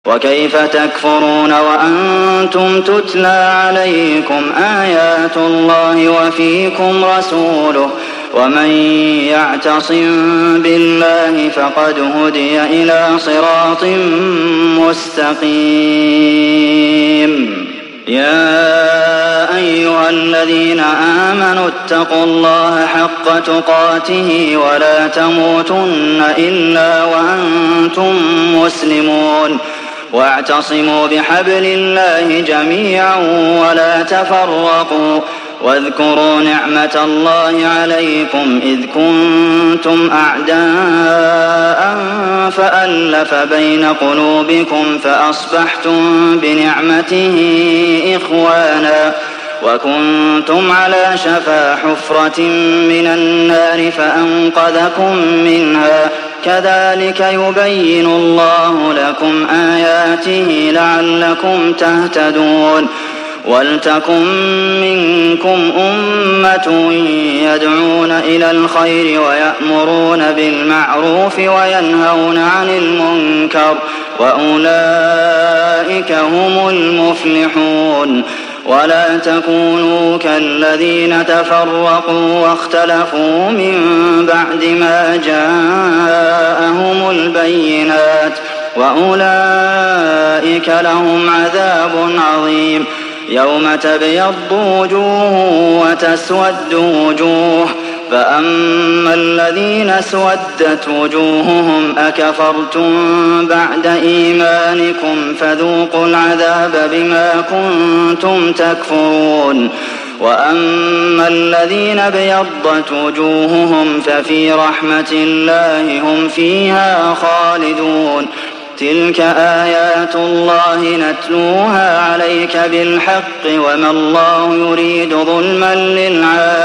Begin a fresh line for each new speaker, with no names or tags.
وكيف تكفرون وأنتم تتلى عليكم آيات الله وفيكم رسوله ومن يعتصم بالله فقد هدي إلى صراط مستقيم يا أيها الذين آمنوا اتقوا الله حق تقاته ولا تموتن إلا وأنتم مسلمون واعتصموا بحبل الله جميعا ولا تفرقوا واذكروا نعمة الله عليكم إذ كنتم أعداء فألف بين قلوبكم فأصبحتم بنعمته إخوانا وكنتم على شفا حفرة من النار فأنقذكم منها كذلك يبين الله لكم آياته لعلكم تهتدون ولتكن منكم أمة يدعون إلى الخير ويأمرون بالمعروف وينهون عن المنكر وأولئك هم المفلحون ولا تكونوا كالذين تفرقوا واختلفوا من بعد ما جاءهم البينات وأولئك لهم عذاب عظيم يوم تبيض وجوه وتسود وجوه فأما الذين اسودت وجوههم أكفرتم بعد إيمانكم فذوقوا العذاب بما كنتم تكفرون وأما الذين ابيضت وجوههم ففي رحمة الله هم فيها خالدون تلك آيات الله نتلوها عليك بالحق وما الله يريد ظلما للعالمين